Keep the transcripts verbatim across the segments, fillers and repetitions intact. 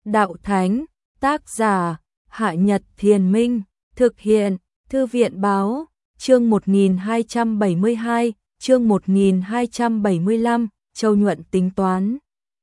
Đạo Thánh, tác giả, Hạ Nhật Thiền Minh, thực hiện, Thư viện Báo, chương một nghìn hai trăm bảy mươi hai, chương một nghìn hai trăm bảy mươi lăm, Châu Nhuận tính toán.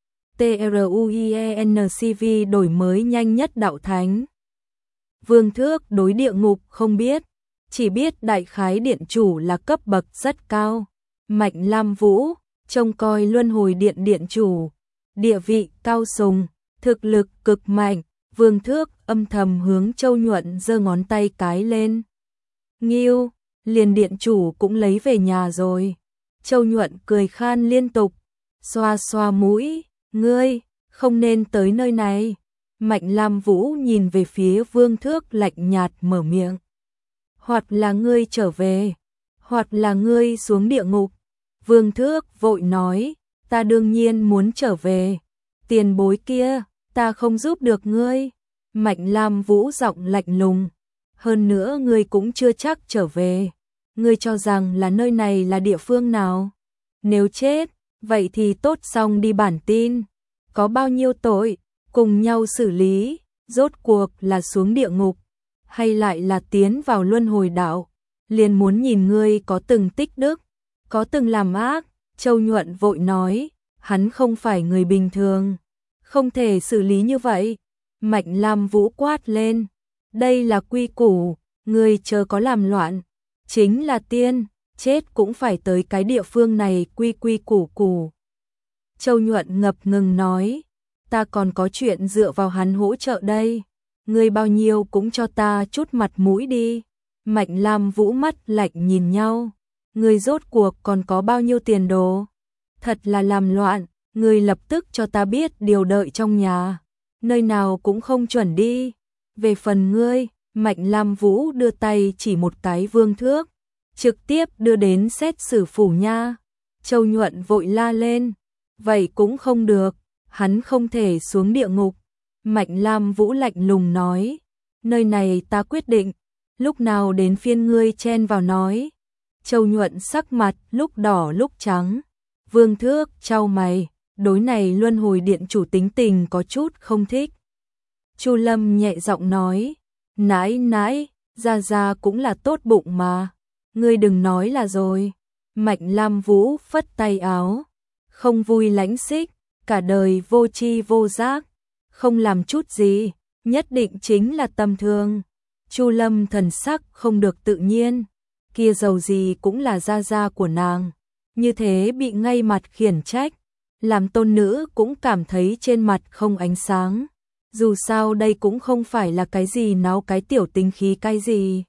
TRUIENCV đổi mới nhanh nhất Đạo Thánh. Vương Thước đối địa ngục không biết, chỉ biết đại khái điện chủ là cấp bậc rất cao. Mạnh Lam Vũ, trông coi luân hồi điện điện chủ, địa vị cao sùng, thực lực cực mạnh. Vương Thước âm thầm hướng Châu Nhuận giơ ngón tay cái lên. Nghiêu, liền điện chủ cũng lấy về nhà rồi. Châu Nhuận cười khan liên tục, xoa xoa mũi, ngươi, không nên tới nơi này. Mạnh Lam Vũ nhìn về phía Vương Thước lạnh nhạt mở miệng. Hoặc là ngươi trở về, hoặc là ngươi xuống địa ngục. Vương Thước vội nói, ta đương nhiên muốn trở về. Tiền bối kia, ta không giúp được ngươi. Mạnh Lam Vũ giọng lạnh lùng. Hơn nữa ngươi cũng chưa chắc trở về. Ngươi cho rằng là nơi này là địa phương nào? Nếu chết, vậy thì tốt xong đi bản tin. Có bao nhiêu tội, cùng nhau xử lý, rốt cuộc là xuống địa ngục, hay lại là tiến vào luân hồi đạo. Liền muốn nhìn ngươi có từng tích đức, có từng làm ác. Châu Nhuận vội nói, hắn không phải người bình thường, không thể xử lý như vậy. Mạnh Lam Vũ quát lên, đây là quy củ, ngươi chớ có làm loạn. Chính là tiên, chết cũng phải tới cái địa phương này quy quy củ củ. Châu Nhuận ngập ngừng nói, ta còn có chuyện dựa vào hắn hỗ trợ đây. Ngươi bao nhiêu cũng cho ta chút mặt mũi đi. Mạnh Lam Vũ mắt lạnh nhìn nhau. Ngươi rốt cuộc còn có bao nhiêu tiền đồ? Thật là làm loạn, ngươi lập tức cho ta biết điều đợi trong nhà. Nơi nào cũng không chuẩn đi. Về phần ngươi, Mạnh Lam Vũ đưa tay chỉ một cái Vương Thước, trực tiếp đưa đến xét xử phủ nha. Châu Nhuận vội la lên, vậy cũng không được, hắn không thể xuống địa ngục. Mạnh Lam Vũ lạnh lùng nói, nơi này ta quyết định, lúc nào đến phiên ngươi chen vào nói. Châu Nhuận sắc mặt lúc đỏ lúc trắng. Vương Thước chau mày, đối này luân hồi điện chủ tính tình có chút không thích. Chu Lâm nhẹ giọng nói, nãi nãi, gia gia cũng là tốt bụng mà, ngươi đừng nói là rồi. Mạnh Lam Vũ phất tay áo, không vui lãnh xích, cả đời vô tri vô giác, không làm chút gì, nhất định chính là tầm thường. Chu Lâm thần sắc không được tự nhiên, kia dầu gì cũng là gia gia của nàng, như thế bị ngay mặt khiển trách, làm tôn nữ cũng cảm thấy trên mặt không ánh sáng. Dù sao đây cũng không phải là cái gì náo cái tiểu tính khí cái gì.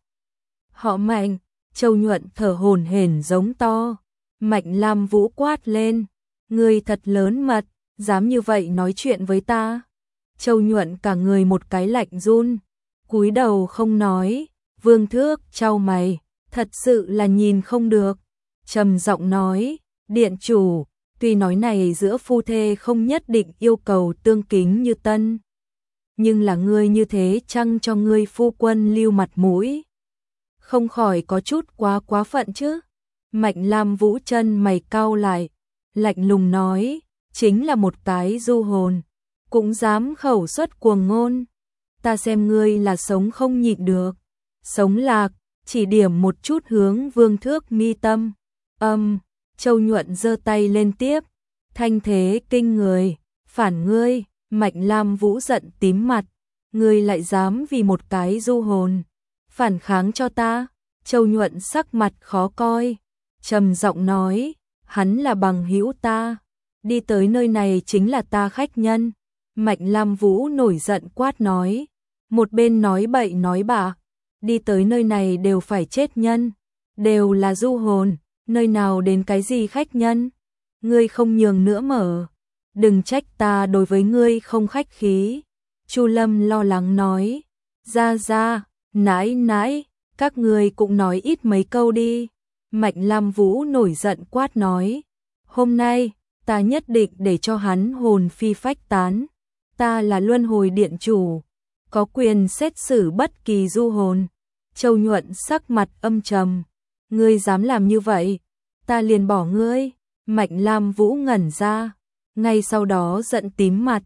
Họ Mạnh, Châu Nhuận thở hổn hển giống to. Mạnh Lam Vũ quát lên, ngươi thật lớn mật, dám như vậy nói chuyện với ta. Châu Nhuận cả người một cái lạnh run, cúi đầu không nói. Vương Thước chau mày, thật sự là nhìn không được, trầm giọng nói, điện chủ, tuy nói này giữa phu thê không nhất định yêu cầu tương kính như tân, nhưng là ngươi như thế chăng cho ngươi phu quân lưu mặt mũi, không khỏi có chút quá quá phận chứ. Mạnh Lam Vũ chân mày cau lại, lạnh lùng nói, chính là một cái du hồn, cũng dám khẩu xuất cuồng ngôn. Ta xem ngươi là sống không nhịn được. Sống lạc, chỉ điểm một chút hướng Vương Thước mi tâm. Âm, Châu Nhuận giơ tay lên tiếp, thanh thế kinh người, phản ngươi. Mạnh Lam Vũ giận tím mặt, ngươi lại dám vì một cái du hồn phản kháng cho ta. Châu Nhuận sắc mặt khó coi, trầm giọng nói, hắn là bằng hữu ta, đi tới nơi này chính là ta khách nhân. Mạnh Lam Vũ nổi giận quát nói, một bên nói bậy nói bạ, đi tới nơi này đều phải chết nhân, đều là du hồn, nơi nào đến cái gì khách nhân. Ngươi không nhường nữa mở, đừng trách ta đối với ngươi không khách khí. Chu Lâm lo lắng nói, ra ra, nãi nãi, các ngươi cũng nói ít mấy câu đi. Mạnh Lam Vũ nổi giận quát nói, hôm nay ta nhất định để cho hắn hồn phi phách tán. Ta là luân hồi điện chủ, có quyền xét xử bất kỳ du hồn. Châu Nhuận sắc mặt âm trầm, ngươi dám làm như vậy, ta liền bỏ ngươi. Mạnh Lam Vũ ngẩn ra, ngay sau đó giận tím mặt,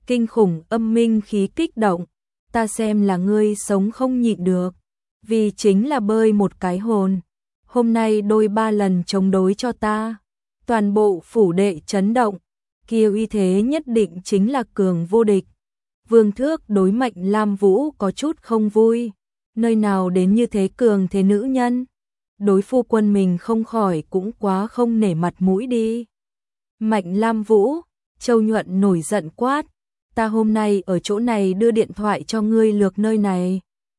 kinh khủng âm minh khí kích động, ta xem là ngươi sống không nhịn được, vì chính là bơi một cái hồn, hôm nay đôi ba lần chống đối cho ta, toàn bộ phủ đệ chấn động, kia uy thế nhất định chính là cường vô địch. Vương Thước đối Mạnh Lam Vũ có chút không vui, nơi nào đến như thế cường thế nữ nhân, đối phu quân mình không khỏi cũng quá không nể mặt mũi đi. Mạnh Lam Vũ, Châu Nhuận nổi giận quát, ta hôm nay ở chỗ này đưa điện thoại cho ngươi lược nơi này.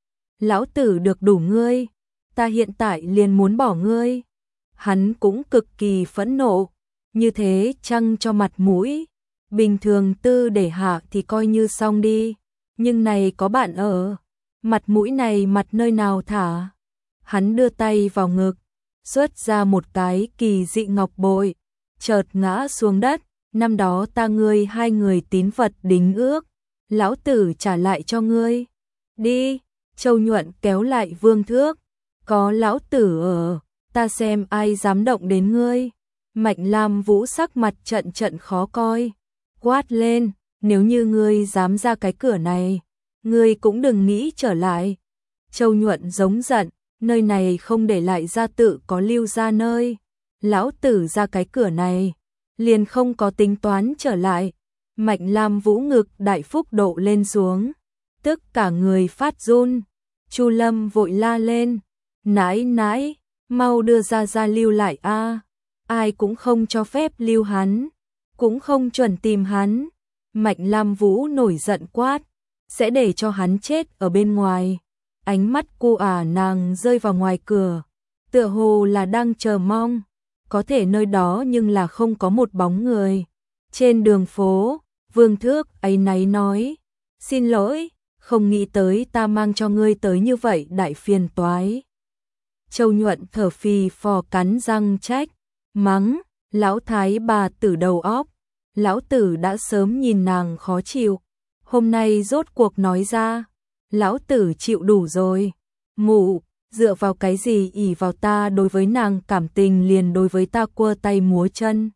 Lão tử được đủ ngươi, ta hiện tại liền muốn bỏ ngươi. Hắn cũng cực kỳ phẫn nộ, như thế chăng cho mặt mũi, bình thường tư để hạ thì coi như xong đi, nhưng này có bạn ở, mặt mũi này mặt nơi nào thả. Hắn đưa tay vào ngực, xuất ra một cái kỳ dị ngọc bội, chợt ngã xuống đất, năm đó ta ngươi hai người tín vật đính ước, lão tử trả lại cho ngươi. Đi, Châu Nhuận kéo lại Vương Thước, có lão tử ở, ta xem ai dám động đến ngươi. Mạnh Lam Vũ sắc mặt trận trận khó coi, quát lên, nếu như ngươi dám ra cái cửa này, ngươi cũng đừng nghĩ trở lại. Châu Nhuận giống giận, nơi này không để lại gia tự có lưu ra nơi, lão tử ra cái cửa này, liền không có tính toán trở lại. Mạnh Lam Vũ ngực đại phúc độ lên xuống, tức cả người phát run. Chu Lâm vội la lên, nãi nãi, mau đưa ra ra lưu lại a, ai cũng không cho phép lưu hắn, cũng không chuẩn tìm hắn. Mạnh Lam Vũ nổi giận quát, sẽ để cho hắn chết ở bên ngoài. Ánh mắt cô ả nàng rơi vào ngoài cửa, tựa hồ là đang chờ mong, có thể nơi đó nhưng là không có một bóng người. Trên đường phố, Vương Thước áy náy nói, xin lỗi, không nghĩ tới ta mang cho ngươi tới như vậy đại phiền toái. Châu Nhuận thở phì phò cắn răng trách, mắng, lão thái bà tử đầu óc, lão tử đã sớm nhìn nàng khó chịu, hôm nay rốt cuộc nói ra, lão tử chịu đủ rồi. Mụ, dựa vào cái gì ỷ vào ta đối với nàng cảm tình liền đối với ta quơ tay múa chân,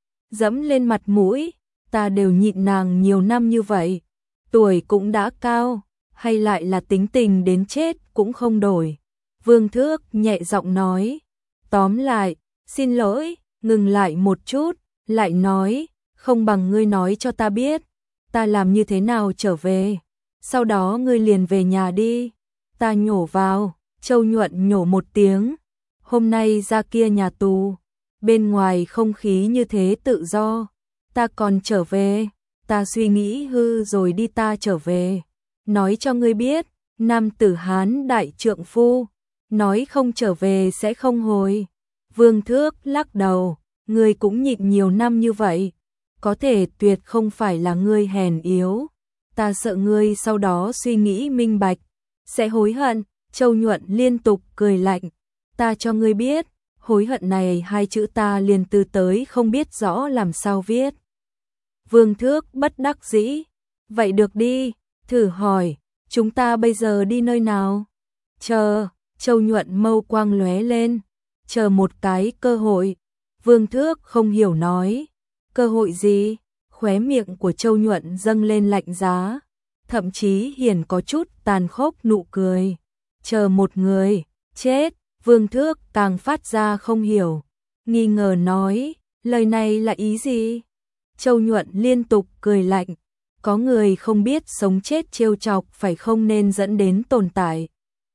dẫm lên mặt mũi, ta đều nhịn nàng nhiều năm như vậy, tuổi cũng đã cao, hay lại là tính tình đến chết cũng không đổi. Vương Thước nhẹ giọng nói, tóm lại, xin lỗi, ngừng lại một chút, lại nói, không bằng ngươi nói cho ta biết, ta làm như thế nào trở về, sau đó ngươi liền về nhà đi. Ta nhổ vào. Châu Nhuận nhổ một tiếng, hôm nay ra kia nhà tù, bên ngoài không khí như thế tự do, ta còn trở về, ta suy nghĩ hư rồi đi ta trở về, nói cho ngươi biết, nam tử Hán đại trượng phu, nói không trở về sẽ không hồi. Vương Thước lắc đầu, ngươi cũng nhịn nhiều năm như vậy, có thể tuyệt không phải là ngươi hèn yếu, ta sợ ngươi sau đó suy nghĩ minh bạch, sẽ hối hận. Châu Nhuận liên tục cười lạnh, ta cho ngươi biết, hối hận này hai chữ ta liền từ tới không biết rõ làm sao viết. Vương Thước bất đắc dĩ, vậy được đi, thử hỏi, chúng ta bây giờ đi nơi nào? Chờ, Châu Nhuận mâu quang lóe lên, chờ một cái cơ hội. Vương Thước không hiểu nói, cơ hội gì? Khóe miệng của Châu Nhuận dâng lên lạnh giá, thậm chí hiển có chút tàn khốc nụ cười. Chờ một người, chết. Vương Thước càng phát ra không hiểu, nghi ngờ nói, lời này là ý gì? Châu Nhuận liên tục cười lạnh, có người không biết sống chết trêu chọc phải không nên dẫn đến tồn tại.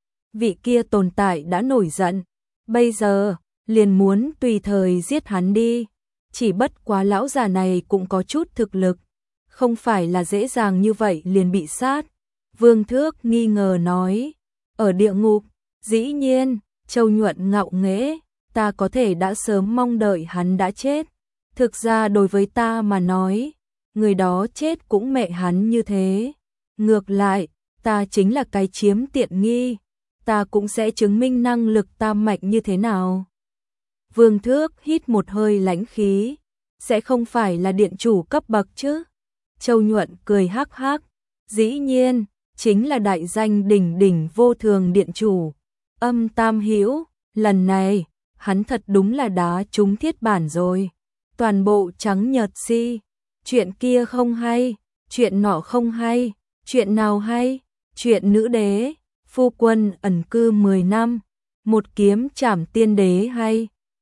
Vị kia tồn tại đã nổi giận, bây giờ, liền muốn tùy thời giết hắn đi, chỉ bất quá lão già này cũng có chút thực lực, không phải là dễ dàng như vậy liền bị sát. Vương Thước nghi ngờ nói, ở địa ngục, dĩ nhiên. Châu Nhuận ngạo nghễ, ta có thể đã sớm mong đợi hắn đã chết. Thực ra đối với ta mà nói, người đó chết cũng mẹ hắn như thế. Ngược lại, ta chính là cái chiếm tiện nghi, ta cũng sẽ chứng minh năng lực ta mạnh như thế nào. Vương Thước hít một hơi lãnh khí, sẽ không phải là điện chủ cấp bậc chứ? Châu Nhuận cười hắc hắc, dĩ nhiên, chính là đại danh đỉnh đỉnh vô thường điện chủ. Âm Tam Hữu, lần này, hắn thật đúng là đá trúng thiết bản rồi. Toàn bộ trắng nhợt si, chuyện kia không hay, chuyện nọ không hay, chuyện nào hay, chuyện nữ đế, phu quân ẩn cư mười năm, một kiếm trảm tiên đế hay.